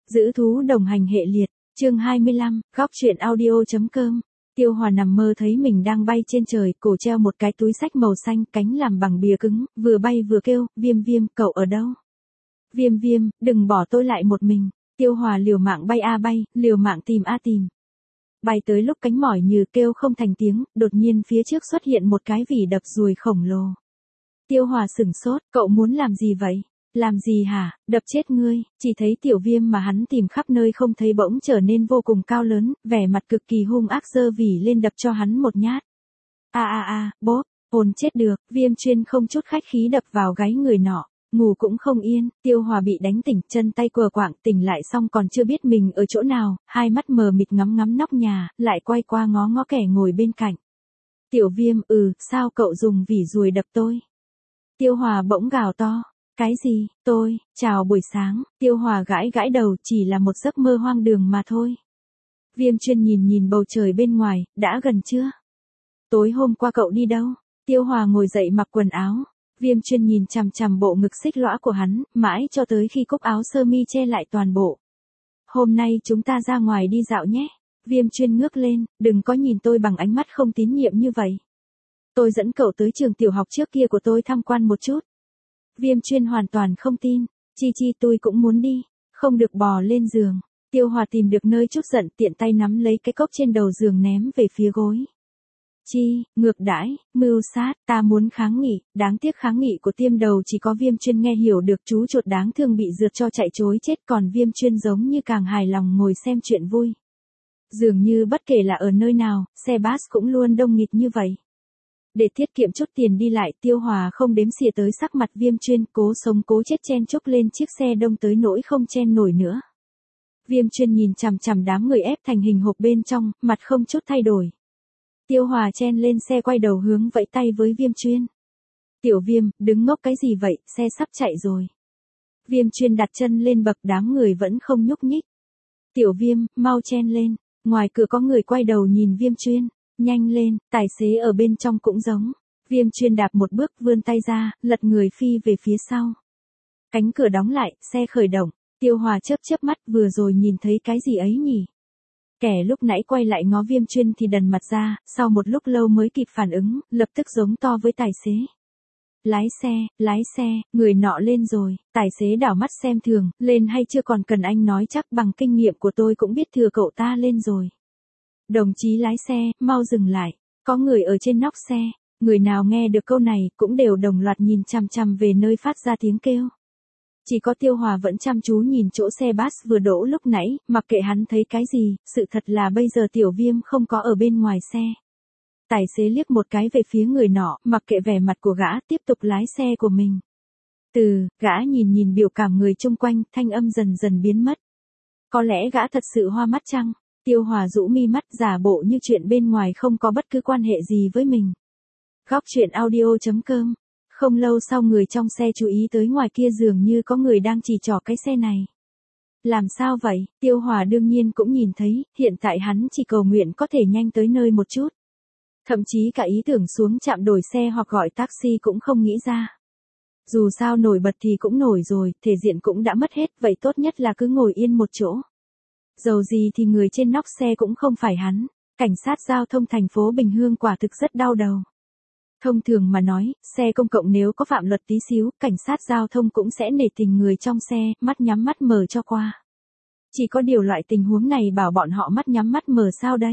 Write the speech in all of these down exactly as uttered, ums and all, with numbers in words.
Giữ thú đồng hành hệ liệt, chương hai mươi lăm, góc truyện audio.com. Tiêu Hòa nằm mơ thấy mình đang bay trên trời, cổ treo một cái túi xách màu xanh, cánh làm bằng bìa cứng, vừa bay vừa kêu, Viêm Viêm, cậu ở đâu? Viêm Viêm, đừng bỏ tôi lại một mình. Tiêu Hòa liều mạng bay a bay, liều mạng tìm a tìm. Bay tới lúc cánh mỏi như kêu không thành tiếng, đột nhiên phía trước xuất hiện một cái vỉ đập ruồi khổng lồ. Tiêu Hòa sửng sốt, cậu muốn làm gì vậy? Làm gì hả, đập chết ngươi, chỉ thấy tiểu viêm mà hắn tìm khắp nơi không thấy bỗng trở nên vô cùng cao lớn, vẻ mặt cực kỳ hung ác giơ vỉ lên đập cho hắn một nhát. A a a, bốp, hồn chết được, Viêm Chuyên không chút khách khí đập vào gáy người nọ, ngủ cũng không yên, Tiêu Hòa bị đánh tỉnh, chân tay quờ quạng, tỉnh lại xong còn chưa biết mình ở chỗ nào, hai mắt mờ mịt ngắm ngắm nóc nhà, lại quay qua ngó ngó kẻ ngồi bên cạnh. Tiểu Viêm, ừ, sao cậu dùng vỉ ruồi đập tôi? Tiêu Hòa bỗng gào to. Cái gì, tôi, chào buổi sáng, Tiêu Hòa gãi gãi đầu, chỉ là một giấc mơ hoang đường mà thôi. Viêm Chuyên nhìn nhìn bầu trời bên ngoài, đã gần chưa? Tối hôm qua cậu đi đâu? Tiêu Hòa ngồi dậy mặc quần áo. Viêm Chuyên nhìn chằm chằm bộ ngực xích lõa của hắn, mãi cho tới khi cúc áo sơ mi che lại toàn bộ. Hôm nay chúng ta ra ngoài đi dạo nhé. Viêm Chuyên ngước lên, đừng có nhìn tôi bằng ánh mắt không tín nhiệm như vậy. Tôi dẫn cậu tới trường tiểu học trước kia của tôi tham quan một chút. Viêm Chuyên hoàn toàn không tin, chi chi tôi cũng muốn đi, không được bò lên giường. Tiêu Hòa tìm được nơi chút giận, tiện tay nắm lấy cái cốc trên đầu giường ném về phía gối. Chi, ngược đãi, mưu sát, ta muốn kháng nghị, đáng tiếc kháng nghị của tiêm đầu chỉ có Viêm Chuyên nghe hiểu được, chú chuột đáng thương bị rượt cho chạy trối chết, còn Viêm Chuyên giống như càng hài lòng ngồi xem chuyện vui. Dường như bất kể là ở nơi nào, xe bus cũng luôn đông nghịt như vậy. Để tiết kiệm chút tiền đi lại, Tiêu Hòa không đếm xỉa tới sắc mặt Viêm Chuyên, cố sống cố chết chen chúc lên chiếc xe đông tới nỗi không chen nổi nữa. Viêm Chuyên nhìn chằm chằm đám người ép thành hình hộp bên trong, mặt không chút thay đổi. Tiêu Hòa chen lên xe quay đầu hướng vẫy tay với Viêm Chuyên. Tiểu Viêm, đứng ngốc cái gì vậy, xe sắp chạy rồi. Viêm Chuyên đặt chân lên bậc, đám người vẫn không nhúc nhích. Tiểu Viêm, mau chen lên, ngoài cửa có người quay đầu nhìn Viêm Chuyên. Nhanh lên, tài xế ở bên trong cũng giống. Viêm Chuyên đạp một bước, vươn tay ra, lật người phi về phía sau. Cánh cửa đóng lại, xe khởi động. Tiêu Hòa chớp chớp mắt, vừa rồi nhìn thấy cái gì ấy nhỉ? Kẻ lúc nãy quay lại ngó Viêm Chuyên thì đần mặt ra, sau một lúc lâu mới kịp phản ứng, lập tức giống to với tài xế. Lái xe, lái xe, người nọ lên rồi. Tài xế đảo mắt xem thường, lên hay chưa còn cần anh nói chắc, bằng kinh nghiệm của tôi cũng biết thừa cậu ta lên rồi. Đồng chí lái xe, mau dừng lại, có người ở trên nóc xe. Người nào nghe được câu này cũng đều đồng loạt nhìn chằm chằm về nơi phát ra tiếng kêu. Chỉ có Tiêu Hòa vẫn chăm chú nhìn chỗ xe bus vừa đỗ lúc nãy, mặc kệ hắn thấy cái gì, sự thật là bây giờ Tiểu Viêm không có ở bên ngoài xe. Tài xế liếc một cái về phía người nọ, mặc kệ vẻ mặt của gã, tiếp tục lái xe của mình. Từ, gã nhìn nhìn biểu cảm người chung quanh, thanh âm dần dần biến mất. Có lẽ gã thật sự hoa mắt chăng? Tiêu Hòa rũ mi mắt, giả bộ như chuyện bên ngoài không có bất cứ quan hệ gì với mình. Góc truyện audio.com. Không lâu sau người trong xe chú ý tới ngoài kia dường như có người đang chỉ trỏ cái xe này. Làm sao vậy? Tiêu Hòa đương nhiên cũng nhìn thấy, hiện tại hắn chỉ cầu nguyện có thể nhanh tới nơi một chút. Thậm chí cả ý tưởng xuống trạm đổi xe hoặc gọi taxi cũng không nghĩ ra. Dù sao nổi bật thì cũng nổi rồi, thể diện cũng đã mất hết, vậy tốt nhất là cứ ngồi yên một chỗ. Dầu gì thì người trên nóc xe cũng không phải hắn. Cảnh sát giao thông thành phố Bình Hương quả thực rất đau đầu. Thông thường mà nói, xe công cộng nếu có phạm luật tí xíu, cảnh sát giao thông cũng sẽ nể tình người trong xe, mắt nhắm mắt mở cho qua. Chỉ có điều loại tình huống này bảo bọn họ mắt nhắm mắt mở sao đây?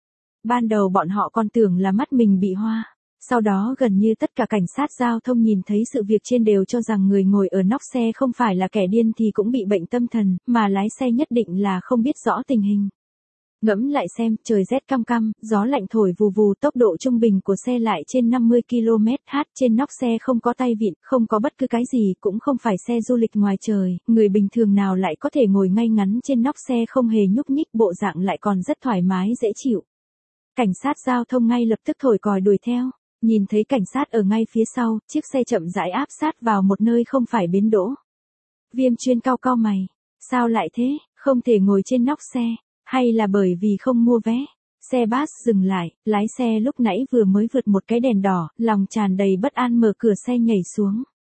Ban đầu bọn họ còn tưởng là mắt mình bị hoa. Sau đó gần như tất cả cảnh sát giao thông nhìn thấy sự việc trên đều cho rằng người ngồi ở nóc xe không phải là kẻ điên thì cũng bị bệnh tâm thần, mà lái xe nhất định là không biết rõ tình hình. Ngẫm lại xem, trời rét căm căm, gió lạnh thổi vù vù, tốc độ trung bình của xe lại trên năm mươi ki lô mét trên giờ, trên nóc xe không có tay vịn, không có bất cứ cái gì, cũng không phải xe du lịch ngoài trời, người bình thường nào lại có thể ngồi ngay ngắn trên nóc xe không hề nhúc nhích, bộ dạng lại còn rất thoải mái dễ chịu. Cảnh sát giao thông ngay lập tức thổi còi đuổi theo. Nhìn thấy cảnh sát ở ngay phía sau, chiếc xe chậm rãi áp sát vào một nơi không phải bến đỗ. Viêm Chuyên cau cau mày. Sao lại thế, không thể ngồi trên nóc xe, hay là bởi vì không mua vé? Xe bus dừng lại, lái xe lúc nãy vừa mới vượt một cái đèn đỏ, lòng tràn đầy bất an mở cửa xe nhảy xuống.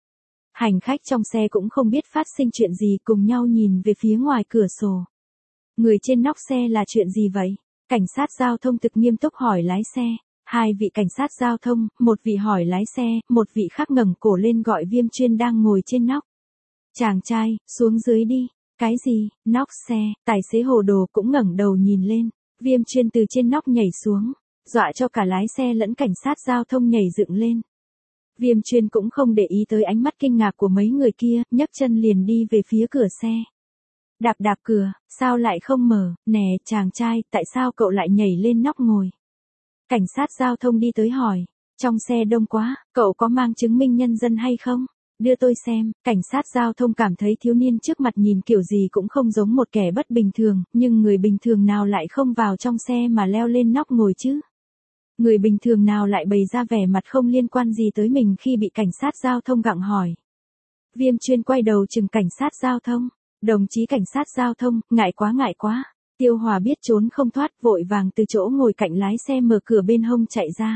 Hành khách trong xe cũng không biết phát sinh chuyện gì, cùng nhau nhìn về phía ngoài cửa sổ. Người trên nóc xe là chuyện gì vậy? Cảnh sát giao thông thực nghiêm túc hỏi lái xe. Hai vị cảnh sát giao thông, một vị hỏi lái xe, một vị khác ngẩng cổ lên gọi Viêm Chuyên đang ngồi trên nóc. Chàng trai, xuống dưới đi. Cái gì? Nóc xe, tài xế hồ đồ cũng ngẩng đầu nhìn lên. Viêm Chuyên từ trên nóc nhảy xuống, dọa cho cả lái xe lẫn cảnh sát giao thông nhảy dựng lên. Viêm Chuyên cũng không để ý tới ánh mắt kinh ngạc của mấy người kia, nhấc chân liền đi về phía cửa xe. Đạp đạp cửa, sao lại không mở? Nè chàng trai, tại sao cậu lại nhảy lên nóc ngồi? Cảnh sát giao thông đi tới hỏi. Trong xe đông quá, cậu có mang chứng minh nhân dân hay không? Đưa tôi xem. Cảnh sát giao thông cảm thấy thiếu niên trước mặt nhìn kiểu gì cũng không giống một kẻ bất bình thường, nhưng người bình thường nào lại không vào trong xe mà leo lên nóc ngồi chứ? Người bình thường nào lại bày ra vẻ mặt không liên quan gì tới mình khi bị cảnh sát giao thông gặng hỏi. Viêm Chuyên quay đầu chừng cảnh sát giao thông. Đồng chí cảnh sát giao thông, ngại quá ngại quá. Tiêu Hòa biết trốn không thoát, vội vàng từ chỗ ngồi cạnh lái xe mở cửa bên hông chạy ra.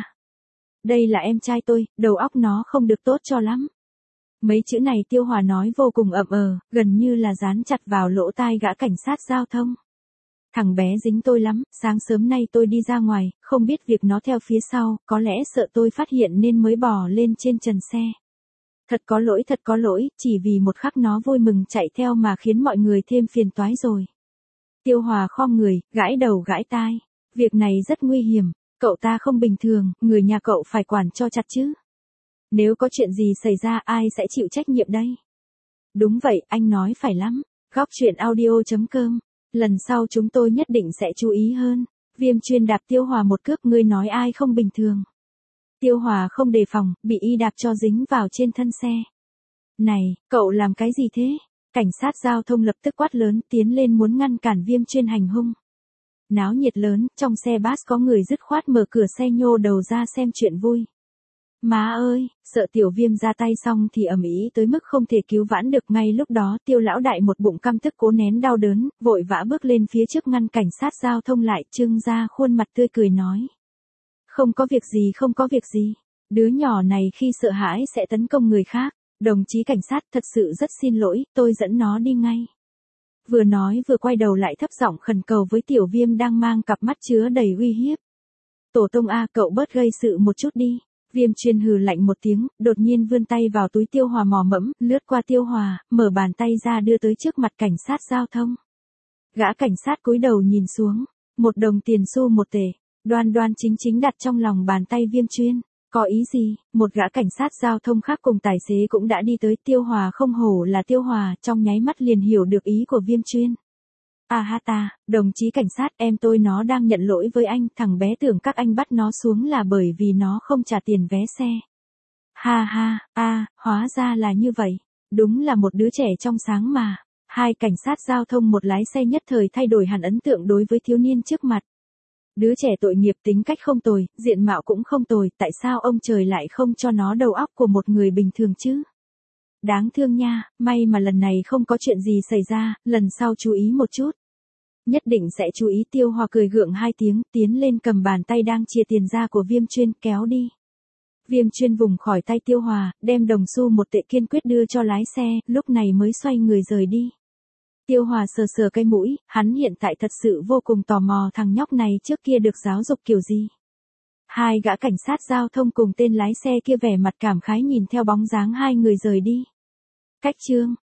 Đây là em trai tôi, đầu óc nó không được tốt cho lắm. Mấy chữ này Tiêu Hòa nói vô cùng ậm ờ, gần như là dán chặt vào lỗ tai gã cảnh sát giao thông. Thằng bé dính tôi lắm, sáng sớm nay tôi đi ra ngoài, không biết việc nó theo phía sau, có lẽ sợ tôi phát hiện nên mới bò lên trên trần xe. Thật có lỗi, thật có lỗi, chỉ vì một khắc nó vui mừng chạy theo mà khiến mọi người thêm phiền toái rồi. Tiêu Hòa khom người, gãi đầu gãi tai. Việc này rất nguy hiểm, cậu ta không bình thường, người nhà cậu phải quản cho chặt chứ. Nếu có chuyện gì xảy ra ai sẽ chịu trách nhiệm đây? Đúng vậy, anh nói phải lắm. Góc truyện audio chấm com. Lần sau chúng tôi nhất định sẽ chú ý hơn. Viêm Chuyên đạp Tiêu Hòa một cước, ngươi nói ai không bình thường. Tiêu Hòa không đề phòng, bị y đạp cho dính vào trên thân xe. Này, cậu làm cái gì thế? Cảnh sát giao thông lập tức quát lớn, tiến lên muốn ngăn cản Viêm Chuyên hành hung. Náo nhiệt lớn, trong xe bus có người dứt khoát mở cửa xe nhô đầu ra xem chuyện vui. Má ơi, sợ Tiểu Viêm ra tay xong thì ầm ĩ tới mức không thể cứu vãn được. Ngay lúc đó Tiêu lão đại một bụng căm tức cố nén đau đớn, vội vã bước lên phía trước ngăn cảnh sát giao thông lại, trưng ra khuôn mặt tươi cười nói. Không có việc gì, không có việc gì. Đứa nhỏ này khi sợ hãi sẽ tấn công người khác. Đồng chí cảnh sát, thật sự rất xin lỗi, tôi dẫn nó đi ngay. Vừa nói vừa quay đầu lại thấp giọng khẩn cầu với Tiểu Viêm đang mang cặp mắt chứa đầy uy hiếp. Tổ tông A, cậu bớt gây sự một chút đi. Viêm Chuyên hừ lạnh một tiếng, đột nhiên vươn tay vào túi Tiêu Hòa mò mẫm, lướt qua Tiêu Hòa, mở bàn tay ra đưa tới trước mặt cảnh sát giao thông. Gã cảnh sát cúi đầu nhìn xuống, một đồng tiền xu một tể, đoan đoan chính chính đặt trong lòng bàn tay Viêm Chuyên. Có ý gì? Một gã cảnh sát giao thông khác cùng tài xế cũng đã đi tới. Tiêu Hòa không hổ là Tiêu Hòa, trong nháy mắt liền hiểu được ý của Viêm Chuyên. À ha ta, đồng chí cảnh sát, em tôi nó đang nhận lỗi với anh, thằng bé tưởng các anh bắt nó xuống là bởi vì nó không trả tiền vé xe. Ha ha, a, à, hóa ra là như vậy. Đúng là một đứa trẻ trong sáng mà. Hai cảnh sát giao thông một lái xe nhất thời thay đổi hẳn ấn tượng đối với thiếu niên trước mặt. Đứa trẻ tội nghiệp, tính cách không tồi, diện mạo cũng không tồi, tại sao ông trời lại không cho nó đầu óc của một người bình thường chứ? Đáng thương nha, may mà lần này không có chuyện gì xảy ra, lần sau chú ý một chút. Nhất định sẽ chú ý. Tiêu Hòa cười gượng hai tiếng, tiến lên cầm bàn tay đang chia tiền ra của Viêm Chuyên, kéo đi. Viêm Chuyên vùng khỏi tay Tiêu Hòa, đem đồng xu một tệ kiên quyết đưa cho lái xe, lúc này mới xoay người rời đi. Tiêu Hòa sờ sờ cái mũi, hắn hiện tại thật sự vô cùng tò mò thằng nhóc này trước kia được giáo dục kiểu gì. Hai gã cảnh sát giao thông cùng tên lái xe kia vẻ mặt cảm khái nhìn theo bóng dáng hai người rời đi. Cách chương